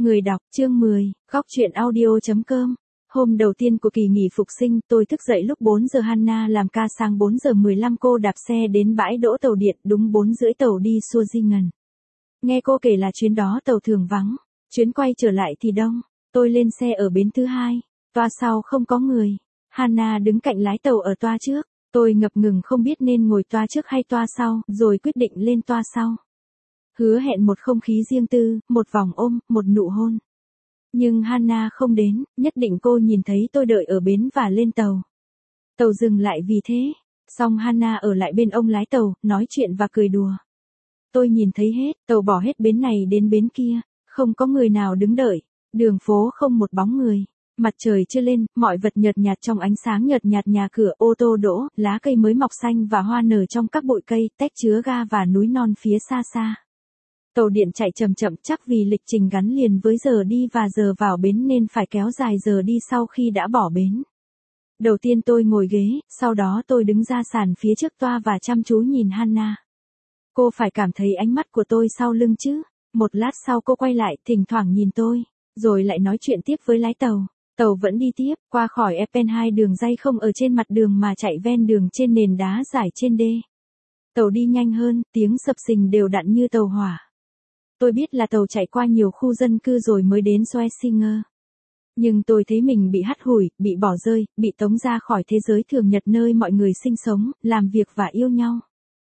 Người đọc chương 10, góc truyện audio.com. Hôm đầu tiên của kỳ nghỉ phục sinh, tôi thức dậy lúc 4 giờ. Hannah làm ca sang 4 giờ 15. Cô đạp xe đến bãi đỗ tàu điện, đúng 4 rưỡi tàu đi Swazingen. Nghe cô kể là chuyến đó tàu thường vắng, chuyến quay trở lại thì đông. Tôi lên xe ở bến thứ hai, toa sau không có người. Hannah đứng cạnh lái tàu ở toa trước. Tôi ngập ngừng không biết nên ngồi toa trước hay toa sau, rồi quyết định lên toa sau. Hứa hẹn một không khí riêng tư, một vòng ôm, một nụ hôn. Nhưng Hannah không đến, nhất định cô nhìn thấy tôi đợi ở bến và lên tàu. Tàu dừng lại vì thế. Xong Hannah ở lại bên ông lái tàu, nói chuyện và cười đùa. Tôi nhìn thấy hết, tàu bỏ hết bến này đến bến kia, không có người nào đứng đợi, đường phố không một bóng người. Mặt trời chưa lên, mọi vật nhợt nhạt trong ánh sáng nhợt nhạt, nhà cửa, ô tô đỗ, lá cây mới mọc xanh và hoa nở trong các bụi cây, tách chứa ga và núi non phía xa xa. Tàu điện chạy chậm chậm, chắc vì lịch trình gắn liền với giờ đi và giờ vào bến nên phải kéo dài giờ đi sau khi đã bỏ bến. Đầu tiên tôi ngồi ghế, sau đó tôi đứng ra sàn phía trước toa và chăm chú nhìn Hannah. Cô phải cảm thấy ánh mắt của tôi sau lưng chứ. Một lát sau cô quay lại, thỉnh thoảng nhìn tôi, rồi lại nói chuyện tiếp với lái tàu. Tàu vẫn đi tiếp, qua khỏi Eppenheim, đường ray không ở trên mặt đường mà chạy ven đường trên nền đá dài trên đê. Tàu đi nhanh hơn, tiếng sập sình đều đặn như tàu hỏa. Tôi biết là tàu chạy qua nhiều khu dân cư rồi mới đến Swazingen. Nhưng tôi thấy mình bị hắt hủi, bị bỏ rơi, bị tống ra khỏi thế giới thường nhật nơi mọi người sinh sống, làm việc và yêu nhau.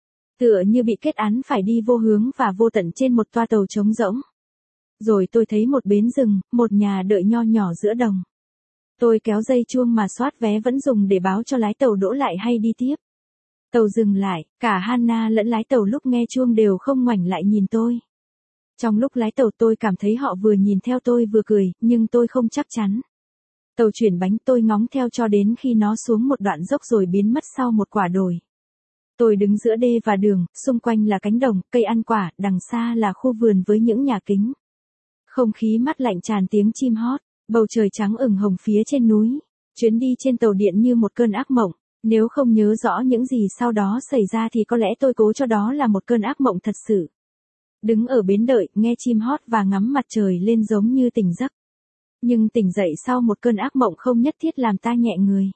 Tựa như bị kết án phải đi vô hướng và vô tận trên một toa tàu trống rỗng. Rồi tôi thấy một bến rừng, một nhà đợi nho nhỏ giữa đồng. Tôi kéo dây chuông mà soát vé vẫn dùng để báo cho lái tàu đỗ lại hay đi tiếp. Tàu dừng lại, cả Hannah lẫn lái tàu lúc nghe chuông đều không ngoảnh lại nhìn tôi. Trong lúc lái tàu tôi cảm thấy họ vừa nhìn theo tôi vừa cười, nhưng tôi không chắc chắn. Tàu chuyển bánh, tôi ngóng theo cho đến khi nó xuống một đoạn dốc rồi biến mất sau một quả đồi. Tôi đứng giữa đê và đường, xung quanh là cánh đồng, cây ăn quả, đằng xa là khu vườn với những nhà kính. Không khí mát lạnh tràn tiếng chim hót, bầu trời trắng ửng hồng phía trên núi. Chuyến đi trên tàu điện như một cơn ác mộng. Nếu không nhớ rõ những gì sau đó xảy ra thì có lẽ tôi cố cho đó là một cơn ác mộng thật sự. Đứng ở bến đợi, nghe chim hót và ngắm mặt trời lên giống như tỉnh giấc. Nhưng tỉnh dậy sau một cơn ác mộng không nhất thiết làm ta nhẹ người.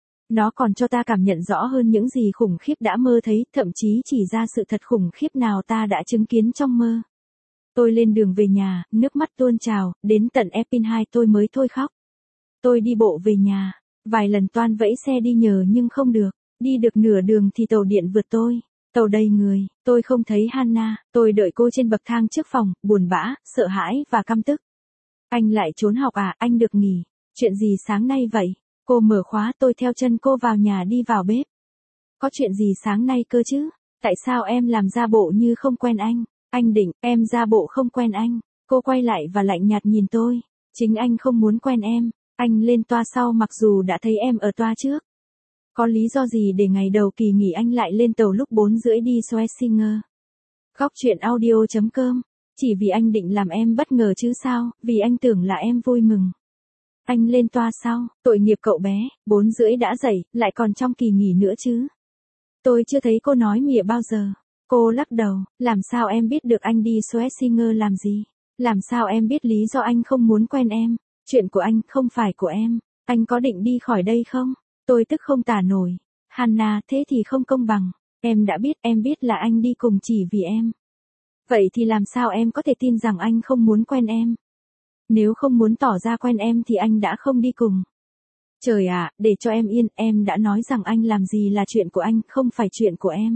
Nó còn cho ta cảm nhận rõ hơn những gì khủng khiếp đã mơ thấy, thậm chí chỉ ra sự thật khủng khiếp nào ta đã chứng kiến trong mơ. Tôi lên đường về nhà, nước mắt tuôn trào, đến tận Eppenheim tôi mới thôi khóc. Tôi đi bộ về nhà, vài lần toan vẫy xe đi nhờ nhưng không được, đi được nửa đường thì tàu điện vượt tôi. Tàu đầy người, tôi không thấy Hannah, tôi đợi cô trên bậc thang trước phòng, buồn bã, sợ hãi và căm tức. Anh lại trốn học à, anh được nghỉ, chuyện gì sáng nay vậy? Cô mở khóa, tôi theo chân cô vào nhà đi vào bếp. Có chuyện gì sáng nay cơ chứ? Tại sao em làm ra bộ như không quen anh? Anh định, em ra bộ không quen anh. Cô quay lại và lạnh nhạt nhìn tôi. Chính anh không muốn quen em. Anh lên toa sau mặc dù đã thấy em ở toa trước. Có lý do gì để ngày đầu kỳ nghỉ anh lại lên tàu lúc 4 rưỡi đi Swazingen? Góc truyện audio.com. Chỉ vì anh định làm em bất ngờ chứ sao, vì anh tưởng là em vui mừng. Anh lên toa sau, tội nghiệp cậu bé, 4 rưỡi đã dậy, lại còn trong kỳ nghỉ nữa chứ. Tôi chưa thấy cô nói mỉa bao giờ. Cô lắc đầu, làm sao em biết được anh đi Swazingen làm gì? Làm sao em biết lý do anh không muốn quen em? Chuyện của anh, không phải của em. Anh có định đi khỏi đây không? Tôi tức không tả nổi. Hannah, thế thì không công bằng. Em đã biết, em biết là anh đi cùng chỉ vì em. Vậy thì làm sao em có thể tin rằng anh không muốn quen em? Nếu không muốn tỏ ra quen em thì anh đã không đi cùng. Trời ạ, để cho em yên, em đã nói rằng anh làm gì là chuyện của anh, không phải chuyện của em.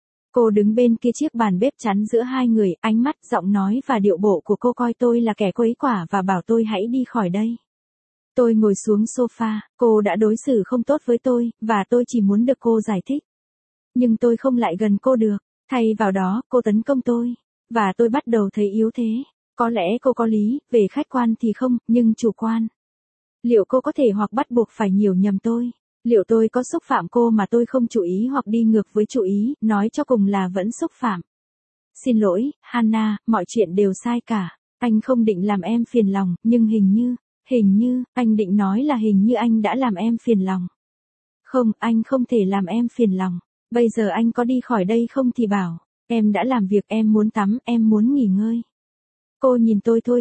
Cô đứng bên kia chiếc bàn bếp chắn giữa hai người, ánh mắt, giọng nói và điệu bộ của cô coi tôi là kẻ quấy quả và bảo tôi hãy đi khỏi đây. Tôi ngồi xuống sofa, cô đã đối xử không tốt với tôi, và tôi chỉ muốn được cô giải thích. Nhưng tôi không lại gần cô được, thay vào đó, cô tấn công tôi. Và tôi bắt đầu thấy yếu thế. Có lẽ cô có lý, về khách quan thì không, nhưng chủ quan. Liệu cô có thể hoặc bắt buộc phải hiểu nhầm tôi? Liệu tôi có xúc phạm cô mà tôi không chú ý hoặc đi ngược với chú ý, nói cho cùng là vẫn xúc phạm? Xin lỗi, Hannah, mọi chuyện đều sai cả. Anh không định làm em phiền lòng, nhưng hình như, anh định nói là hình như anh đã làm em phiền lòng. Không, anh không thể làm em phiền lòng. Bây giờ anh có đi khỏi đây không thì bảo. Em đã làm việc, em muốn tắm, em muốn nghỉ ngơi. Cô nhìn tôi thôi thúc.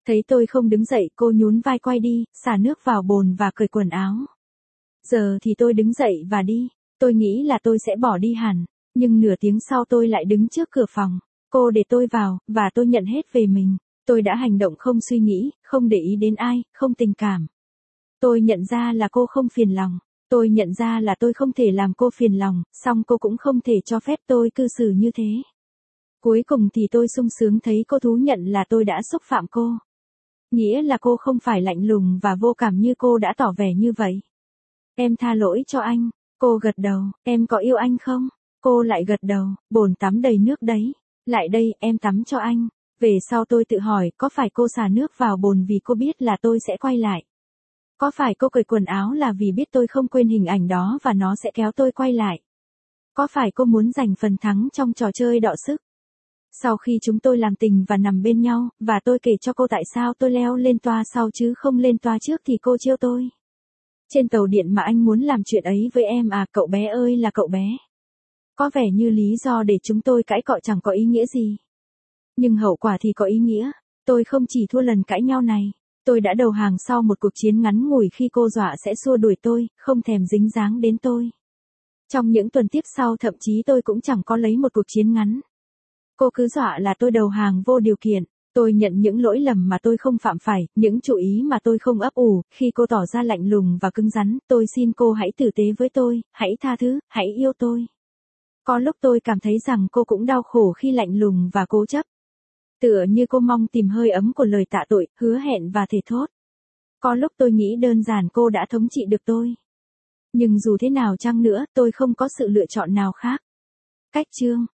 Thấy tôi không đứng dậy, cô nhún vai quay đi, xả nước vào bồn và cởi quần áo. Giờ thì tôi đứng dậy và đi. Tôi nghĩ là tôi sẽ bỏ đi hẳn, nhưng nửa tiếng sau tôi lại đứng trước cửa phòng. Cô để tôi vào, và tôi nhận hết về mình. Tôi đã hành động không suy nghĩ, không để ý đến ai, không tình cảm. Tôi nhận ra là cô không phiền lòng. Tôi nhận ra là tôi không thể làm cô phiền lòng, song cô cũng không thể cho phép tôi cư xử như thế. Cuối cùng thì tôi sung sướng thấy cô thú nhận là tôi đã xúc phạm cô. Nghĩa là cô không phải lạnh lùng và vô cảm như cô đã tỏ vẻ như vậy. Em tha lỗi cho anh. Cô gật đầu, em có yêu anh không? Cô lại gật đầu, bồn tắm đầy nước đấy. Lại đây, em tắm cho anh. Về sau tôi tự hỏi, có phải cô xả nước vào bồn vì cô biết là tôi sẽ quay lại? Có phải cô cởi quần áo là vì biết tôi không quên hình ảnh đó và nó sẽ kéo tôi quay lại? Có phải cô muốn giành phần thắng trong trò chơi đọ sức? Sau khi chúng tôi làm tình và nằm bên nhau, và tôi kể cho cô tại sao tôi leo lên toa sau chứ không lên toa trước thì cô trêu tôi. Trên tàu điện mà anh muốn làm chuyện ấy với em à, cậu bé ơi là cậu bé. Có vẻ như lý do để chúng tôi cãi cọ chẳng có ý nghĩa gì. Nhưng hậu quả thì có ý nghĩa. Tôi không chỉ thua lần cãi nhau này. Tôi đã đầu hàng sau một cuộc chiến ngắn ngủi khi cô dọa sẽ xua đuổi tôi, không thèm dính dáng đến tôi. Trong những tuần tiếp sau thậm chí tôi cũng chẳng có lấy một cuộc chiến ngắn. Cô cứ dọa là tôi đầu hàng vô điều kiện. Tôi nhận những lỗi lầm mà tôi không phạm phải, những chủ ý mà tôi không ấp ủ. Khi cô tỏ ra lạnh lùng và cứng rắn, tôi xin cô hãy tử tế với tôi, hãy tha thứ, hãy yêu tôi. Có lúc tôi cảm thấy rằng cô cũng đau khổ khi lạnh lùng và cố chấp. Tựa như cô mong tìm hơi ấm của lời tạ tội, hứa hẹn và thề thốt. Có lúc tôi nghĩ đơn giản cô đã thống trị được tôi. Nhưng dù thế nào chăng nữa, tôi không có sự lựa chọn nào khác. Cách chương